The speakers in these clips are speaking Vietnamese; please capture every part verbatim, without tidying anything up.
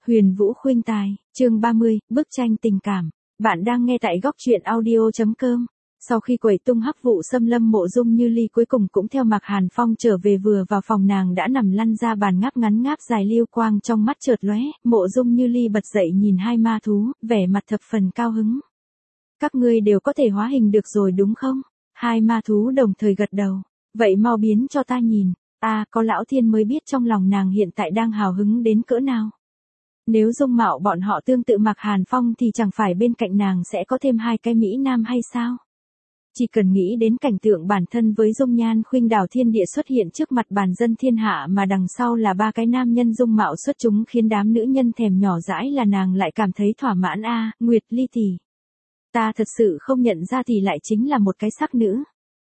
Huyền Vũ khuynh tài, chương ba mươi, bức tranh tình cảm. Bạn đang nghe tại góc truyện audio chấm com. Sau khi quẩy tung hắc vụ xâm lâm, Mộ Dung Như Ly cuối cùng cũng theo Mạc Hàn Phong trở về, vừa vào phòng nàng đã nằm lăn ra bàn ngáp ngắn ngáp dài, lưu quang trong mắt chợt lóe. Mộ Dung Như Ly bật dậy nhìn hai ma thú, vẻ mặt thập phần cao hứng. Các ngươi đều có thể hóa hình được rồi đúng không? Hai ma thú đồng thời gật đầu. Vậy mau biến cho ta nhìn. Ta có lão thiên mới biết trong lòng nàng hiện tại đang hào hứng đến cỡ nào. Nếu dung mạo bọn họ tương tự Mạc Hàn Phong thì chẳng phải bên cạnh nàng sẽ có thêm hai cái mỹ nam hay sao? Chỉ cần nghĩ đến cảnh tượng bản thân với dung nhan khuynh đảo thiên địa xuất hiện trước mặt bàn dân thiên hạ, mà đằng sau là ba cái nam nhân dung mạo xuất chúng khiến đám nữ nhân thèm nhỏ dãi, là nàng lại cảm thấy thỏa mãn. A, à, Nguyệt Ly tỷ, ta thật sự không nhận ra thì lại chính là một cái sắc nữ.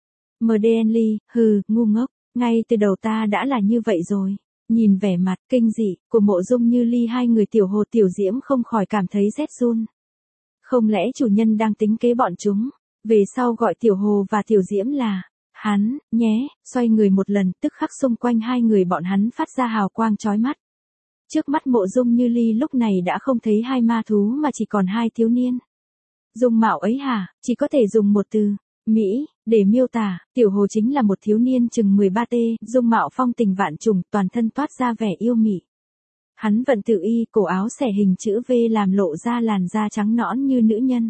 em đê en Ly, hừ, ngu ngốc, ngay từ đầu ta đã là như vậy rồi. Nhìn vẻ mặt kinh dị của Mộ Dung Như Ly, hai người Tiểu Hồ Tiểu Diễm không khỏi cảm thấy rét run. Không lẽ chủ nhân đang tính kế bọn chúng? Về sau gọi Tiểu Hồ và Tiểu Diễm là hắn nhé. Xoay người một lần, tức khắc xung quanh hai người bọn hắn phát ra hào quang chói mắt. Trước mắt Mộ Dung Như Ly lúc này đã không thấy hai ma thú mà chỉ còn hai thiếu niên. Dung mạo ấy hả, chỉ có thể dùng một từ Mỹ để miêu tả. Tiểu Hồ chính là một thiếu niên chừng mười ba tuổi, dung mạo phong tình vạn trùng, toàn thân toát ra vẻ yêu mị. Hắn vận tự y, cổ áo xẻ hình chữ V làm lộ ra làn da trắng nõn như nữ nhân.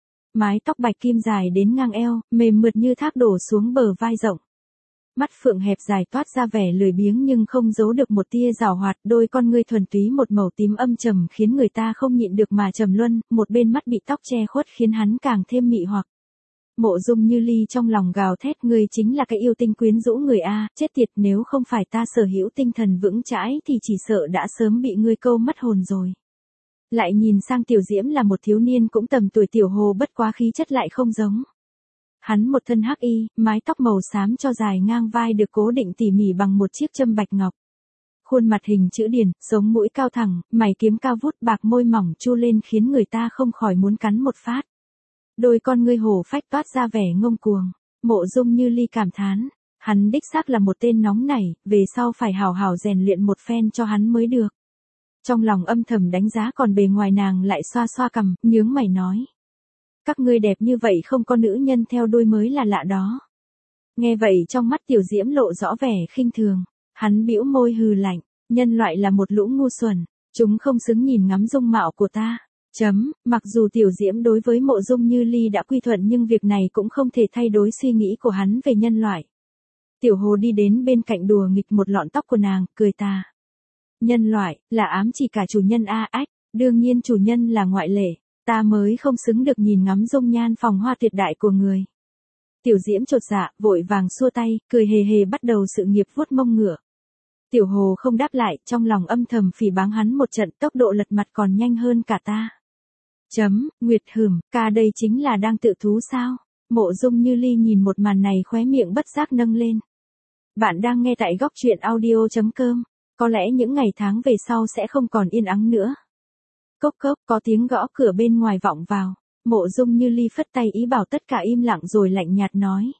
Mái tóc bạch kim dài đến ngang eo, mềm mượt như thác đổ xuống bờ vai rộng. Mắt phượng hẹp dài toát ra vẻ lười biếng nhưng không giấu được một tia giảo hoạt, đôi con ngươi thuần túy một màu tím âm trầm khiến người ta không nhịn được mà trầm luân, một bên mắt bị tóc che khuất khiến hắn càng thêm mị hoặc. Mộ Dung Như Ly trong lòng gào thét, ngươi chính là cái yêu tinh quyến rũ người a, chết tiệt, nếu không phải ta sở hữu tinh thần vững chãi thì chỉ sợ đã sớm bị ngươi câu mất hồn rồi. Lại nhìn sang Tiểu Diễm, là một thiếu niên cũng tầm tuổi Tiểu Hồ, bất quá khí chất lại không giống. Hắn một thân hắc y, mái tóc màu xám cho dài ngang vai được cố định tỉ mỉ bằng một chiếc châm bạch ngọc. Khuôn mặt hình chữ điển, sống mũi cao thẳng, mày kiếm cao vút, bạc môi mỏng chu lên khiến người ta không khỏi muốn cắn một phát. Đôi con ngươi hổ phách toát ra vẻ ngông cuồng. Mộ Dung Như Ly cảm thán, hắn đích xác là một tên nóng nảy, về sau phải hào hào rèn luyện một phen cho hắn mới được. Trong lòng âm thầm đánh giá, còn bề ngoài nàng lại xoa xoa cằm, nhướng mày nói. Các ngươi đẹp như vậy không có nữ nhân theo đuôi mới là lạ đó. Nghe vậy trong mắt Tiểu Diễm lộ rõ vẻ khinh thường, hắn bĩu môi hừ lạnh, nhân loại là một lũ ngu xuẩn, chúng không xứng nhìn ngắm dung mạo của ta. Chấm, mặc dù Tiểu Diễm đối với Mộ Dung Như Ly đã quy thuận nhưng việc này cũng không thể thay đổi suy nghĩ của hắn về nhân loại. Tiểu Hồ đi đến bên cạnh đùa nghịch một lọn tóc của nàng, cười tà. Nhân loại, là ám chỉ cả chủ nhân a ách, đương nhiên chủ nhân là ngoại lệ, ta mới không xứng được nhìn ngắm dung nhan phòng hoa tuyệt đại của người. Tiểu Diễm chột dạ, vội vàng xua tay, cười hề hề bắt đầu sự nghiệp vuốt mông ngựa. Tiểu Hồ không đáp lại, trong lòng âm thầm phỉ báng hắn một trận, tốc độ lật mặt còn nhanh hơn cả ta. Chấm, Nguyệt hừm, ca đây chính là đang tự thú sao? Mộ Dung Như Ly nhìn một màn này khóe miệng bất giác nâng lên. Bạn đang nghe tại góc truyện audio chấm com. Có lẽ những ngày tháng về sau sẽ không còn yên ắng nữa. Cốc cốc, có tiếng gõ cửa bên ngoài vọng vào. Mộ Dung Như Ly phất tay ý bảo tất cả im lặng rồi lạnh nhạt nói.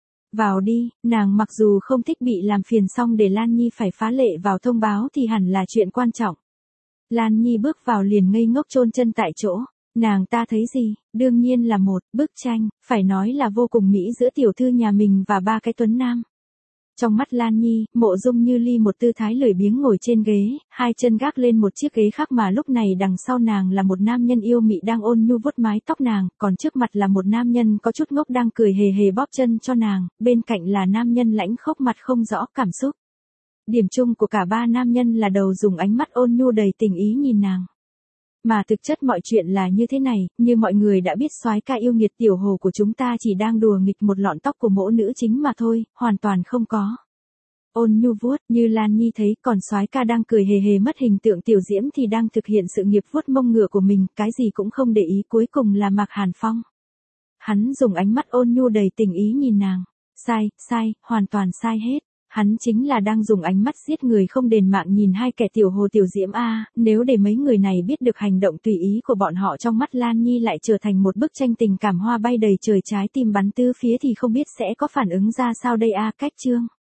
Vào đi, nàng mặc dù không thích bị làm phiền, xong để Lan Nhi phải phá lệ vào thông báo thì hẳn là chuyện quan trọng. Lan Nhi bước vào liền ngây ngốc chôn chân tại chỗ. Nàng ta thấy gì? Đương nhiên là một bức tranh, phải nói là vô cùng mỹ giữa tiểu thư nhà mình và ba cái tuấn nam. Trong mắt Lan Nhi, Mộ Dung Như Ly một tư thái lười biếng ngồi trên ghế, hai chân gác lên một chiếc ghế khác, mà lúc này đằng sau nàng là một nam nhân yêu mị đang ôn nhu vuốt mái tóc nàng, còn trước mặt là một nam nhân có chút ngốc đang cười hề hề bóp chân cho nàng, bên cạnh là nam nhân lãnh khốc mặt không rõ cảm xúc. Điểm chung của cả ba nam nhân là đầu dùng ánh mắt ôn nhu đầy tình ý nhìn nàng. Mà thực chất mọi chuyện là như thế này, như mọi người đã biết, soái ca yêu nghiệt Tiểu Hồ của chúng ta chỉ đang đùa nghịch một lọn tóc của mỗ nữ chính mà thôi, hoàn toàn không có ôn nhu vuốt như Lan Nhi thấy, còn soái ca đang cười hề hề mất hình tượng Tiểu Diễm thì đang thực hiện sự nghiệp vuốt mông ngựa của mình, cái gì cũng không để ý, cuối cùng là Mạc Hàn Phong. Hắn dùng ánh mắt ôn nhu đầy tình ý nhìn nàng. Sai, sai, hoàn toàn sai hết. Hắn chính là đang dùng ánh mắt giết người không đền mạng nhìn hai kẻ Tiểu Hồ Tiểu Diễm a, à, nếu để mấy người này biết được hành động tùy ý của bọn họ trong mắt Lan Nhi lại trở thành một bức tranh tình cảm hoa bay đầy trời, trái tim bắn tứ phía thì không biết sẽ có phản ứng ra sao đây a. À, cách chương